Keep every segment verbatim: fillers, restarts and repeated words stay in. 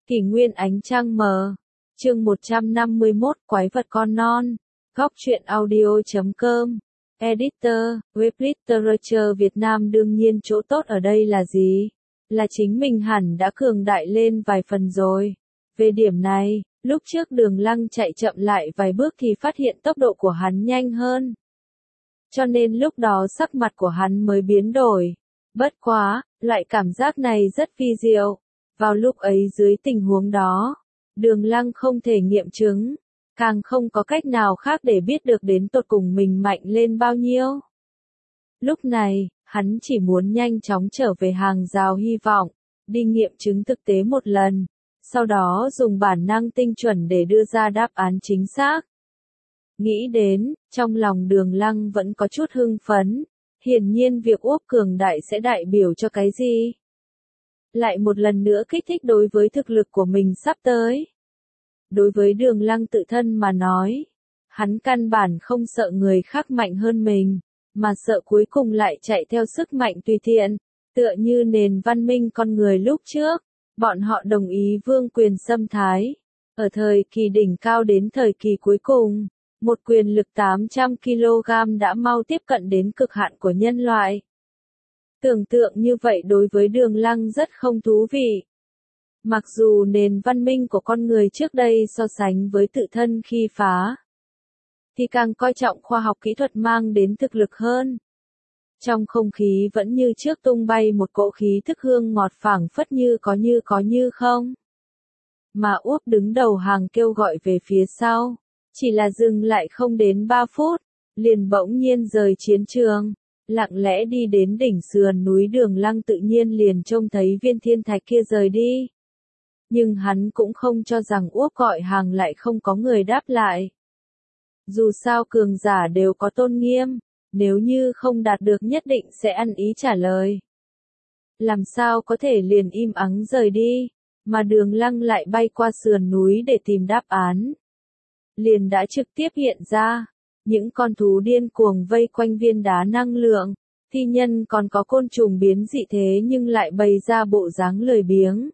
Kỷ nguyên ánh trăng mờ. Chương một trăm năm mươi mốt Quái vật con non. Góc truyện audio chấm com. Editor, Web Literature Việt Nam. Đương nhiên chỗ tốt ở đây là gì? Là chính mình hẳn đã cường đại lên vài phần rồi. Về điểm này, lúc trước Đường Lăng chạy chậm lại vài bước thì phát hiện tốc độ của hắn nhanh hơn. Cho nên lúc đó sắc mặt của hắn mới biến đổi. Bất quá, loại cảm giác này rất vi diệu. Vào lúc ấy dưới tình huống đó, Đường Lăng không thể nghiệm chứng, càng không có cách nào khác để biết được đến tột cùng mình mạnh lên bao nhiêu. Lúc này, hắn chỉ muốn nhanh chóng trở về hàng rào hy vọng, đi nghiệm chứng thực tế một lần, sau đó dùng bản năng tinh chuẩn để đưa ra đáp án chính xác. Nghĩ đến, trong lòng Đường Lăng vẫn có chút hưng phấn, hiển nhiên việc úp cường đại sẽ đại biểu cho cái gì? Lại một lần nữa kích thích đối với thực lực của mình sắp tới. Đối với Đường Lăng tự thân mà nói, hắn căn bản không sợ người khác mạnh hơn mình, mà sợ cuối cùng lại chạy theo sức mạnh tùy tiện, tựa như nền văn minh con người lúc trước, bọn họ đồng ý vương quyền xâm thái. Ở thời kỳ đỉnh cao đến thời kỳ cuối cùng, một quyền lực tám trăm ki lô gam đã mau tiếp cận đến cực hạn của nhân loại. Tưởng tượng như vậy đối với Đường Lăng rất không thú vị. Mặc dù nền văn minh của con người trước đây so sánh với tự thân khi phá, thì càng coi trọng khoa học kỹ thuật mang đến thực lực hơn. Trong không khí vẫn như trước tung bay một cỗ khí thức hương ngọt phảng phất như có như có như không. Mà Úp đứng đầu hàng kêu gọi về phía sau, chỉ là dừng lại không đến ba phút, liền bỗng nhiên rời chiến trường. Lặng lẽ đi đến đỉnh sườn núi. Đường Lăng tự nhiên liền trông thấy viên thiên thạch kia rời đi. Nhưng hắn cũng không cho rằng Úp gọi hàng lại không có người đáp lại. Dù sao cường giả đều có tôn nghiêm, nếu như không đạt được nhất định sẽ ăn ý trả lời. Làm sao có thể liền im ắng rời đi, mà Đường Lăng lại bay qua sườn núi để tìm đáp án. Liền đã trực tiếp hiện ra. Những con thú điên cuồng vây quanh viên đá năng lượng, thi nhân còn có côn trùng biến dị thế nhưng lại bày ra bộ dáng lười biếng.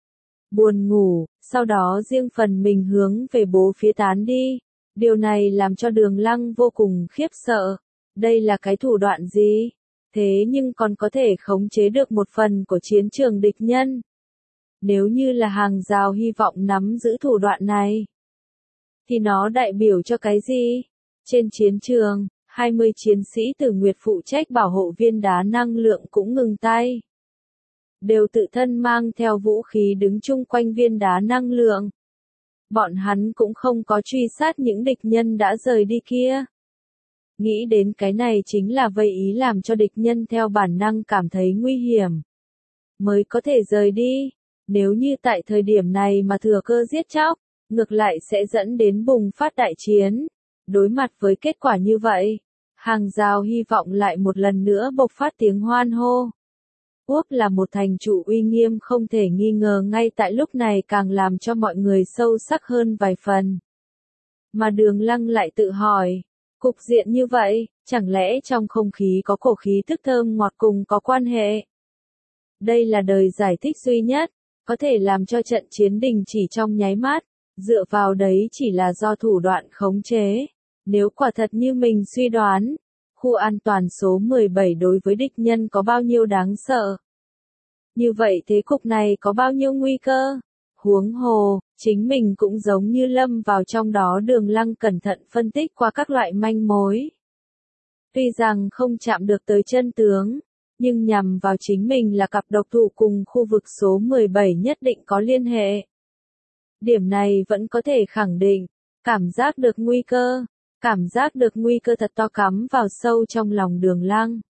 Buồn ngủ, sau đó riêng phần mình hướng về bốn phía tán đi. Điều này làm cho Đường Lăng vô cùng khiếp sợ. Đây là cái thủ đoạn gì? Thế nhưng còn có thể khống chế được một phần của chiến trường địch nhân. Nếu như là hàng rào hy vọng nắm giữ thủ đoạn này, thì nó đại biểu cho cái gì? Trên chiến trường, hai mươi chiến sĩ Tử Nguyệt phụ trách bảo hộ viên đá năng lượng cũng ngừng tay. Đều tự thân mang theo vũ khí đứng chung quanh viên đá năng lượng. Bọn hắn cũng không có truy sát những địch nhân đã rời đi kia. Nghĩ đến cái này chính là vây ý làm cho địch nhân theo bản năng cảm thấy nguy hiểm, mới có thể rời đi. Nếu như tại thời điểm này mà thừa cơ giết chóc, ngược lại sẽ dẫn đến bùng phát đại chiến. Đối mặt với kết quả như vậy, hàng rào hy vọng lại một lần nữa bộc phát tiếng hoan hô. Úp là một thành trụ uy nghiêm không thể nghi ngờ ngay tại lúc này càng làm cho mọi người sâu sắc hơn vài phần. Mà Đường Lăng lại tự hỏi, cục diện như vậy, chẳng lẽ trong không khí có cổ khí thức thơm ngọt cùng có quan hệ? Đây là đời giải thích duy nhất, có thể làm cho trận chiến đình chỉ trong nháy mắt, dựa vào đấy chỉ là do thủ đoạn khống chế. Nếu quả thật như mình suy đoán, khu an toàn số mười bảy đối với địch nhân có bao nhiêu đáng sợ? Như vậy thế cục này có bao nhiêu nguy cơ? Huống hồ, chính mình cũng giống như lâm vào trong đó. Đường Lăng cẩn thận phân tích qua các loại manh mối. Tuy rằng không chạm được tới chân tướng, nhưng nhằm vào chính mình là cặp độc thủ cùng khu vực số mười bảy nhất định có liên hệ. Điểm này vẫn có thể khẳng định, cảm giác được nguy cơ. Cảm giác được nguy cơ thật to cắm vào sâu trong lòng Đường Lăng.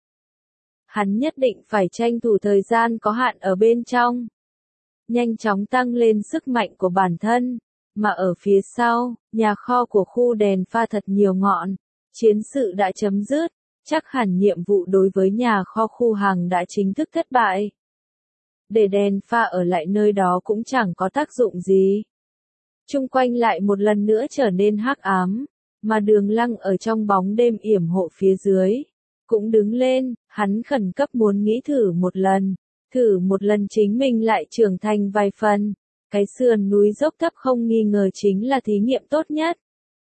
Hắn nhất định phải tranh thủ thời gian có hạn ở bên trong. Nhanh chóng tăng lên sức mạnh của bản thân. Mà ở phía sau, nhà kho của khu đèn pha thật nhiều ngọn. Chiến sự đã chấm dứt. Chắc hẳn nhiệm vụ đối với nhà kho khu hàng đã chính thức thất bại. Để đèn pha ở lại nơi đó cũng chẳng có tác dụng gì. Chung quanh lại một lần nữa trở nên hắc ám. Mà Đường Lăng ở trong bóng đêm yểm hộ phía dưới, cũng đứng lên, hắn khẩn cấp muốn nghĩ thử một lần, thử một lần chính mình lại trưởng thành vài phần, Cái sườn núi dốc thấp không nghi ngờ chính là thí nghiệm tốt nhất.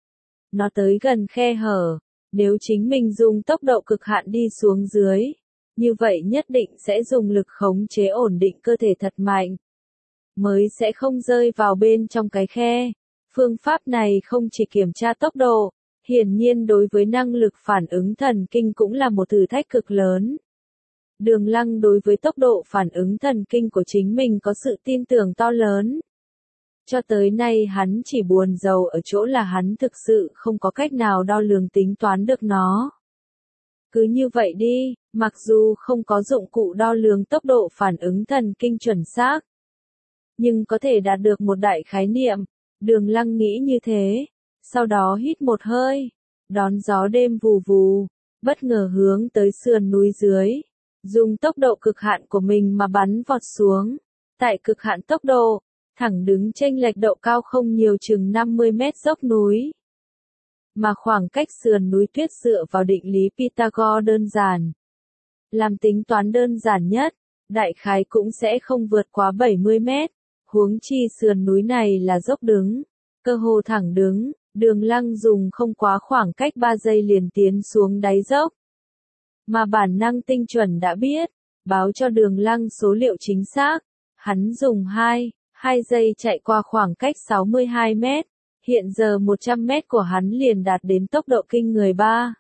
Nó tới gần khe hở, nếu chính mình dùng tốc độ cực hạn đi xuống dưới, như vậy nhất định sẽ dùng lực khống chế ổn định cơ thể thật mạnh, mới sẽ không rơi vào bên trong cái khe. Phương pháp này không chỉ kiểm tra tốc độ, hiển nhiên đối với năng lực phản ứng thần kinh cũng là một thử thách cực lớn. Đường Lăng đối với tốc độ phản ứng thần kinh của chính mình có sự tin tưởng to lớn. Cho tới nay hắn chỉ buồn rầu ở chỗ là hắn thực sự không có cách nào đo lường tính toán được nó. Cứ như vậy đi, mặc dù không có dụng cụ đo lường tốc độ phản ứng thần kinh chuẩn xác, nhưng có thể đạt được một đại khái niệm. Đường Lăng nghĩ như thế, sau đó hít một hơi, đón gió đêm vù vù, bất ngờ hướng tới sườn núi dưới, dùng tốc độ cực hạn của mình mà bắn vọt xuống. Tại cực hạn tốc độ, thẳng đứng chênh lệch độ cao không nhiều chừng năm mươi mét dốc núi. Mà khoảng cách sườn núi tuyết dựa vào định lý Pythagore đơn giản. Làm tính toán đơn giản nhất, đại khái cũng sẽ không vượt quá bảy mươi mét, huống chi sườn núi này là dốc đứng, cơ hồ thẳng đứng, Đường Lăng dùng không quá khoảng cách ba giây liền tiến xuống đáy dốc. Mà bản năng tinh chuẩn đã biết, báo cho Đường Lăng số liệu chính xác, hắn dùng hai, hai giây chạy qua khoảng cách sáu mươi hai mét, hiện giờ một trăm mét của hắn liền đạt đến tốc độ kinh người ba.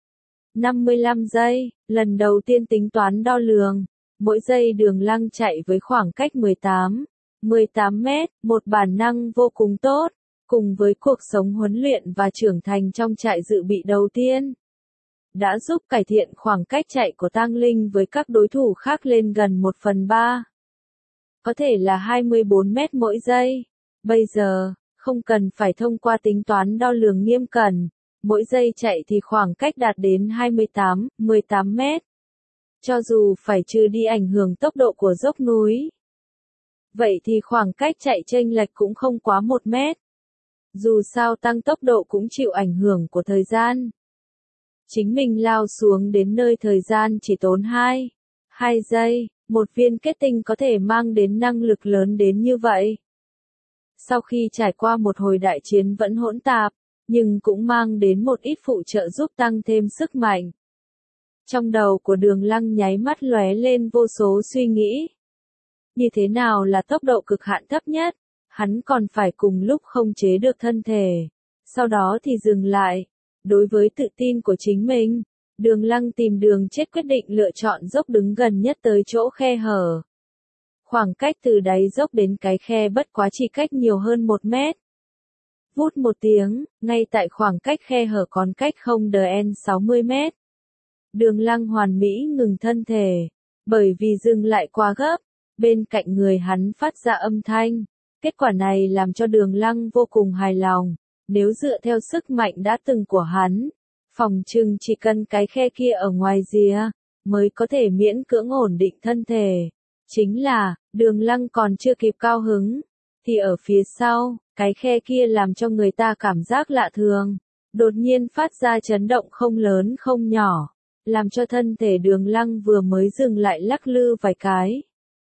năm mươi lăm giây, lần đầu tiên tính toán đo lường, mỗi giây Đường Lăng chạy với khoảng cách mười tám, mười tám mét, một bản năng vô cùng tốt, cùng với cuộc sống huấn luyện và trưởng thành trong trại dự bị đầu tiên, đã giúp cải thiện khoảng cách chạy của Tang Linh với các đối thủ khác lên gần một phần ba. Có thể là hai mươi bốn mét mỗi giây. Bây giờ, không cần phải thông qua tính toán đo lường nghiêm cẩn, mỗi giây chạy thì khoảng cách đạt đến hai mươi tám, mười tám mét. Cho dù phải trừ đi ảnh hưởng tốc độ của dốc núi, vậy thì khoảng cách chạy chênh lệch cũng không quá một mét. Dù sao tăng tốc độ cũng chịu ảnh hưởng của thời gian. Chính mình lao xuống đến nơi thời gian chỉ tốn hai, hai giây, một viên kết tinh có thể mang đến năng lực lớn đến như vậy. Sau khi trải qua một hồi đại chiến vẫn hỗn tạp, nhưng cũng mang đến một ít phụ trợ giúp tăng thêm sức mạnh. Trong đầu của Đường Lăng nháy mắt lóe lên vô số suy nghĩ. Như thế nào là tốc độ cực hạn thấp nhất? Hắn còn phải cùng lúc không chế được thân thể. Sau đó thì dừng lại. Đối với tự tin của chính mình, Đường Lăng tìm đường chết quyết định lựa chọn dốc đứng gần nhất tới chỗ khe hở. Khoảng cách từ đáy dốc đến cái khe bất quá chỉ cách nhiều hơn một mét. Vút một tiếng, ngay tại khoảng cách khe hở còn cách không đến sáu mươi mét. Đường Lăng hoàn mỹ ngừng thân thể, bởi vì dừng lại quá gấp, bên cạnh người hắn phát ra âm thanh. Kết quả này làm cho Đường Lăng vô cùng hài lòng, nếu dựa theo sức mạnh đã từng của hắn, phòng trừng chỉ cần cái khe kia ở ngoài rìa, mới có thể miễn cưỡng ổn định thân thể. Chính là, Đường Lăng còn chưa kịp cao hứng, thì ở phía sau, cái khe kia làm cho người ta cảm giác lạ thường, đột nhiên phát ra chấn động không lớn không nhỏ, làm cho thân thể Đường Lăng vừa mới dừng lại lắc lư vài cái.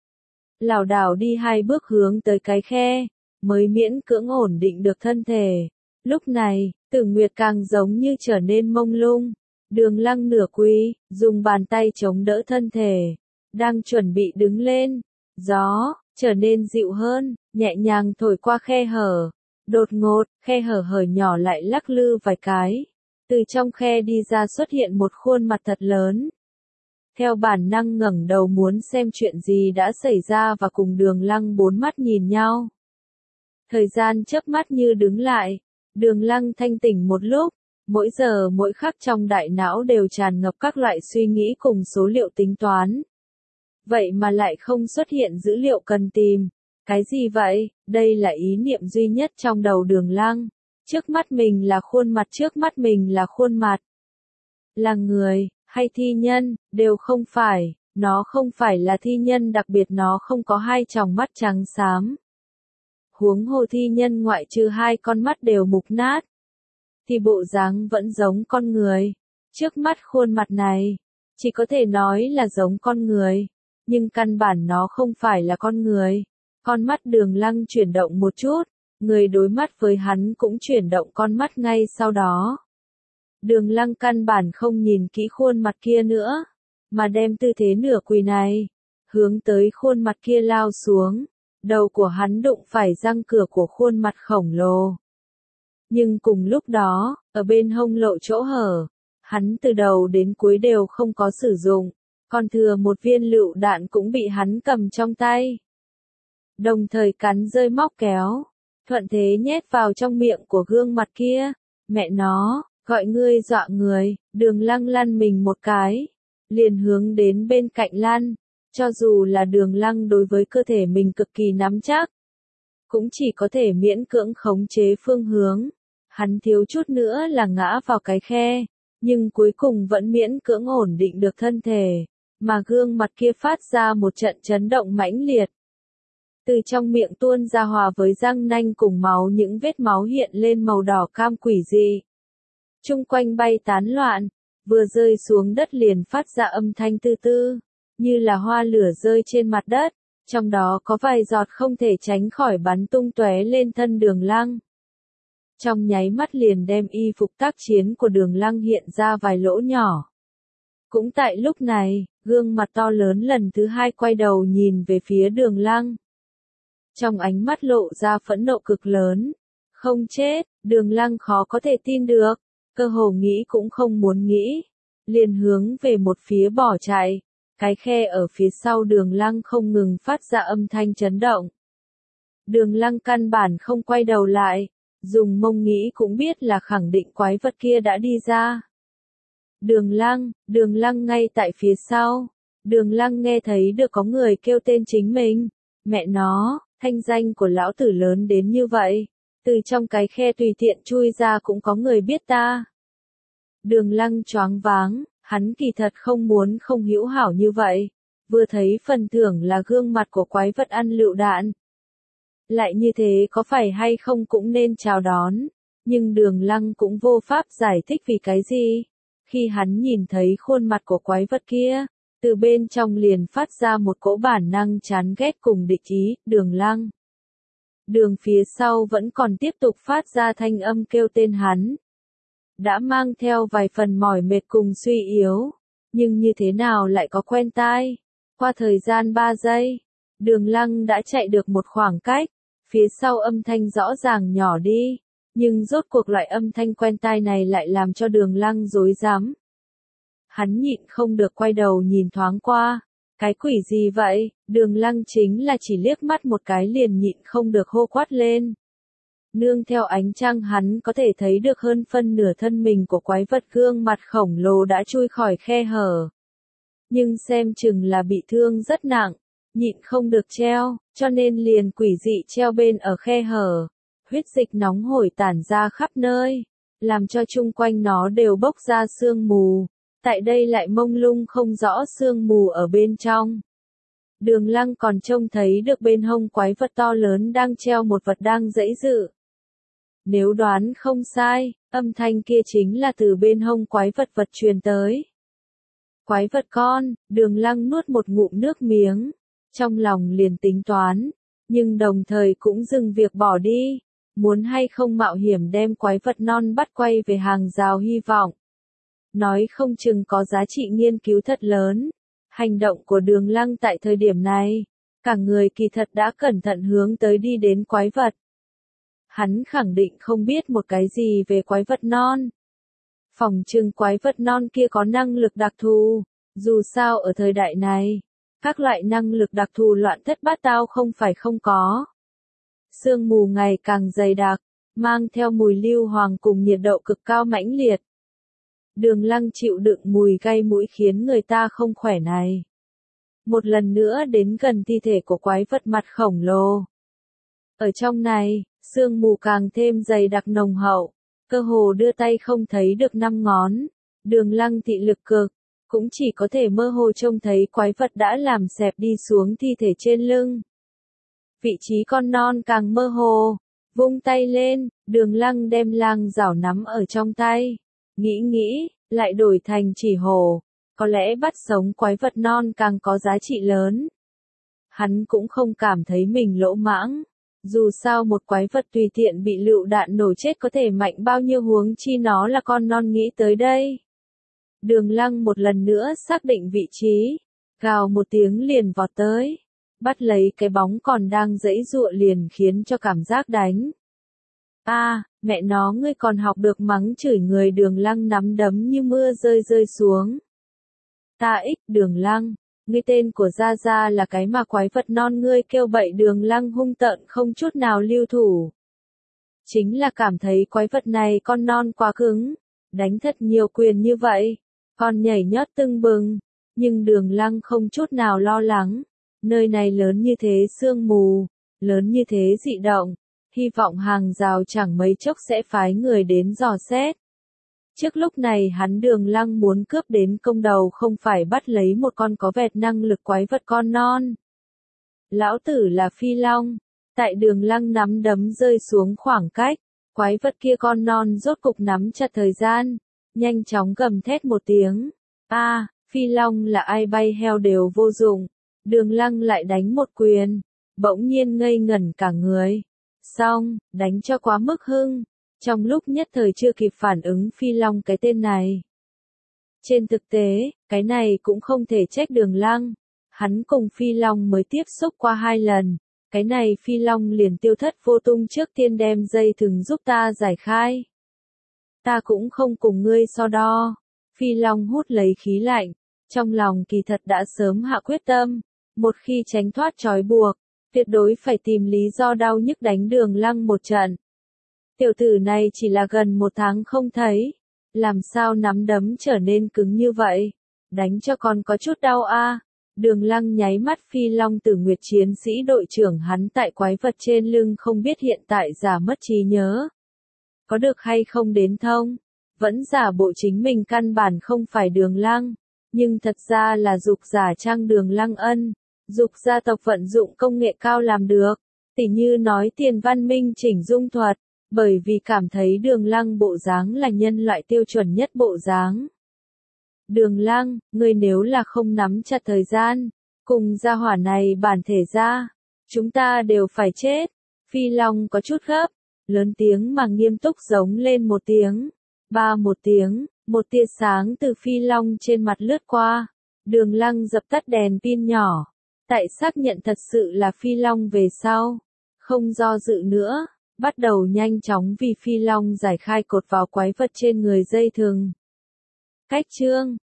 Lảo đảo đi hai bước hướng tới cái khe, mới miễn cưỡng ổn định được thân thể. Lúc này, Tử Nguyệt càng giống như trở nên mông lung. Đường Lăng nửa quỳ, dùng bàn tay chống đỡ thân thể, đang chuẩn bị đứng lên. Gió trở nên dịu hơn, nhẹ nhàng thổi qua khe hở. Đột ngột, khe hở hở nhỏ lại lắc lư vài cái. Từ trong khe đi ra xuất hiện một khuôn mặt thật lớn. Theo bản năng ngẩng đầu muốn xem chuyện gì đã xảy ra và cùng Đường Lăng bốn mắt nhìn nhau. Thời gian chớp mắt như đứng lại. Đường Lăng thanh tỉnh một lúc, mỗi giờ mỗi khắc trong đại não đều tràn ngập các loại suy nghĩ cùng số liệu tính toán. Vậy mà lại không xuất hiện dữ liệu cần tìm. Cái gì vậy? Đây là ý niệm duy nhất trong đầu Đường Lăng. Trước mắt mình là khuôn mặt, trước mắt mình là khuôn mặt. Là người, hay thi nhân, đều không phải, nó không phải là thi nhân, đặc biệt nó không có hai tròng mắt trắng xám. Huống hồ thi nhân ngoại trừ hai con mắt đều mục nát, thì bộ dáng vẫn giống con người. Trước mắt khuôn mặt này, chỉ có thể nói là giống con người, nhưng căn bản nó không phải là con người. Con mắt Đường Lăng chuyển động một chút, người đối mắt với hắn cũng chuyển động con mắt ngay sau đó. Đường Lăng căn bản không nhìn kỹ khuôn mặt kia nữa, mà đem tư thế nửa quỳ này, hướng tới khuôn mặt kia lao xuống, đầu của hắn đụng phải răng cửa của khuôn mặt khổng lồ. Nhưng cùng lúc đó, ở bên hông lộ chỗ hở, hắn từ đầu đến cuối đều không có sử dụng, còn thừa một viên lựu đạn cũng bị hắn cầm trong tay. Đồng thời cắn rơi móc kéo, thuận thế nhét vào trong miệng của gương mặt kia. Mẹ nó, gọi ngươi dọa người, Đường Lăng lăn mình một cái, liền hướng đến bên cạnh lăn, cho dù là Đường Lăng đối với cơ thể mình cực kỳ nắm chắc, cũng chỉ có thể miễn cưỡng khống chế phương hướng, hắn thiếu chút nữa là ngã vào cái khe, nhưng cuối cùng vẫn miễn cưỡng ổn định được thân thể, mà gương mặt kia phát ra một trận chấn động mãnh liệt. Từ trong miệng tuôn ra hòa với răng nanh cùng máu, những vết máu hiện lên màu đỏ cam quỷ dị. Trung quanh bay tán loạn, vừa rơi xuống đất liền phát ra âm thanh tư tư, như là hoa lửa rơi trên mặt đất, trong đó có vài giọt không thể tránh khỏi bắn tung tóe lên thân Đường Lăng. Trong nháy mắt liền đem y phục tác chiến của Đường Lăng hiện ra vài lỗ nhỏ. Cũng tại lúc này, gương mặt to lớn lần thứ hai quay đầu nhìn về phía Đường Lăng. Trong ánh mắt lộ ra phẫn nộ cực lớn. Không chết, Đường Lăng khó có thể tin được, cơ hồ nghĩ cũng không muốn nghĩ, liền hướng về một phía bỏ chạy. Cái khe ở phía sau Đường Lăng không ngừng phát ra âm thanh chấn động. Đường Lăng căn bản không quay đầu lại, dùng mông nghĩ cũng biết là khẳng định quái vật kia đã đi ra. Đường Lăng, Đường Lăng ngay tại phía sau. Đường Lăng nghe thấy được có người kêu tên chính mình. Mẹ nó, thanh danh của lão tử lớn đến như vậy, từ trong cái khe tùy tiện chui ra cũng có người biết ta. Đường Lăng choáng váng, hắn kỳ thật không muốn không hữu hảo như vậy, vừa thấy phần thưởng là gương mặt của quái vật ăn lựu đạn. Lại như thế có phải hay không cũng nên chào đón, nhưng Đường Lăng cũng vô pháp giải thích vì cái gì. Khi hắn nhìn thấy khuôn mặt của quái vật kia, từ bên trong liền phát ra một cỗ bản năng chán ghét cùng địch ý. Đường Lăng. Đường phía sau vẫn còn tiếp tục phát ra thanh âm kêu tên hắn. Đã mang theo vài phần mỏi mệt cùng suy yếu, nhưng như thế nào lại có quen tai. Qua thời gian ba giây, Đường Lăng đã chạy được một khoảng cách, phía sau âm thanh rõ ràng nhỏ đi, nhưng rốt cuộc loại âm thanh quen tai này lại làm cho Đường Lăng rối rắm. Hắn nhịn không được quay đầu nhìn thoáng qua, cái quỷ gì vậy? Đường Lăng chính là chỉ liếc mắt một cái liền nhịn không được hô quát lên. Nương theo ánh trăng hắn có thể thấy được hơn phân nửa thân mình của quái vật gương mặt khổng lồ đã chui khỏi khe hở. Nhưng xem chừng là bị thương rất nặng, nhịn không được treo, cho nên liền quỷ dị treo bên ở khe hở. Huyết dịch nóng hổi tản ra khắp nơi, làm cho chung quanh nó đều bốc ra sương mù. Tại đây lại mông lung không rõ sương mù ở bên trong. Đường Lăng còn trông thấy được bên hông quái vật to lớn đang treo một vật đang giãy giụa. Nếu đoán không sai, âm thanh kia chính là từ bên hông quái vật vật truyền tới. Quái vật con, Đường Lăng nuốt một ngụm nước miếng, trong lòng liền tính toán, nhưng đồng thời cũng dừng việc bỏ đi, muốn hay không mạo hiểm đem quái vật non bắt quay về hàng rào hy vọng. Nói không chừng có giá trị nghiên cứu thật lớn. Hành động của Đường Lăng tại thời điểm này, cả người kỳ thật đã cẩn thận hướng tới đi đến quái vật. Hắn khẳng định không biết một cái gì về quái vật non. Phỏng chừng quái vật non kia có năng lực đặc thù, dù sao ở thời đại này, các loại năng lực đặc thù loạn thất bát tao không phải không có. Sương mù ngày càng dày đặc, mang theo mùi lưu hoàng cùng nhiệt độ cực cao mãnh liệt. Đường Lăng chịu đựng mùi gai mũi khiến người ta không khỏe này. Một lần nữa đến gần thi thể của quái vật mặt khổng lồ. Ở trong này, sương mù càng thêm dày đặc nồng hậu, cơ hồ đưa tay không thấy được năm ngón. Đường Lăng thị lực cực, cũng chỉ có thể mơ hồ trông thấy quái vật đã làm xẹp đi xuống thi thể trên lưng. Vị trí con non càng mơ hồ, vung tay lên, Đường Lăng đem lang rảo nắm ở trong tay. Nghĩ nghĩ, lại đổi thành chỉ hổ, có lẽ bắt sống quái vật non càng có giá trị lớn. Hắn cũng không cảm thấy mình lỗ mãng. Dù sao một quái vật tùy tiện bị lựu đạn nổ chết có thể mạnh bao nhiêu, huống chi nó là con non, nghĩ tới đây. Đường Lăng một lần nữa xác định vị trí, gào một tiếng liền vọt tới, bắt lấy cái bóng còn đang giãy giụa liền khiến cho cảm giác đánh. A, à, mẹ nó, ngươi còn học được mắng chửi người. Đường Lăng nắm đấm như mưa rơi rơi xuống. Ta ích, Đường Lăng, ngươi tên của Gia Gia là cái mà quái vật non ngươi kêu bậy. Đường Lăng hung tợn không chút nào lưu thủ. Chính là cảm thấy quái vật này con non quá cứng, đánh thật nhiều quyền như vậy, còn nhảy nhót tưng bừng, nhưng Đường Lăng không chút nào lo lắng. Nơi này lớn như thế sương mù, lớn như thế dị động, hy vọng hàng rào chẳng mấy chốc sẽ phái người đến dò xét. Trước lúc này hắn Đường Lăng muốn cướp đến công đầu, không phải bắt lấy một con có vẹt năng lực quái vật con non. Lão tử là Phi Long. Tại Đường Lăng nắm đấm rơi xuống khoảng cách, quái vật kia con non rốt cục nắm chặt thời gian, nhanh chóng gầm thét một tiếng. A, à, Phi Long là ai, bay heo đều vô dụng. Đường Lăng lại đánh một quyền, bỗng nhiên ngây ngẩn cả người. Xong, đánh cho quá mức hưng. Trong lúc nhất thời chưa kịp phản ứng Phi Long cái tên này. Trên thực tế, cái này cũng không thể trách Đường Lăng. Hắn cùng Phi Long mới tiếp xúc qua hai lần. Cái này Phi Long liền tiêu thất vô tung, trước tiên đem dây thừng giúp ta giải khai. Ta cũng không cùng ngươi so đo. Phi Long hút lấy khí lạnh. Trong lòng kỳ thật đã sớm hạ quyết tâm. Một khi tránh thoát trói buộc, tuyệt đối phải tìm lý do đau nhức đánh Đường Lăng một trận. Tiểu tử này chỉ là gần một tháng không thấy, làm sao nắm đấm trở nên cứng như vậy, đánh cho con có chút đau a. À. Đường Lăng nháy mắt. Phi Long Tử Nguyệt chiến sĩ đội trưởng hắn tại quái vật trên lưng không biết hiện tại giả mất trí nhớ. Có được hay không đến thông, vẫn giả bộ chính mình căn bản không phải Đường Lăng, nhưng thật ra là dục giả trang Đường Lăng ân. Dục gia tộc vận dụng công nghệ cao làm được, tỉ như nói tiền văn minh chỉnh dung thuật, bởi vì cảm thấy Đường Lăng bộ dáng là nhân loại tiêu chuẩn nhất bộ dáng. Đường Lăng, ngươi nếu là không nắm chặt thời gian, cùng gia hỏa này bản thể ra, chúng ta đều phải chết. Phi Long có chút gấp, lớn tiếng mà nghiêm túc giống lên một tiếng. Ba một tiếng, một tia sáng từ Phi Long trên mặt lướt qua. Đường Lăng dập tắt đèn pin nhỏ. Tại xác nhận thật sự là Phi Long về sau, không do dự nữa, bắt đầu nhanh chóng vì Phi Long giải khai cột vào quái vật trên người dây thừng. Cách chương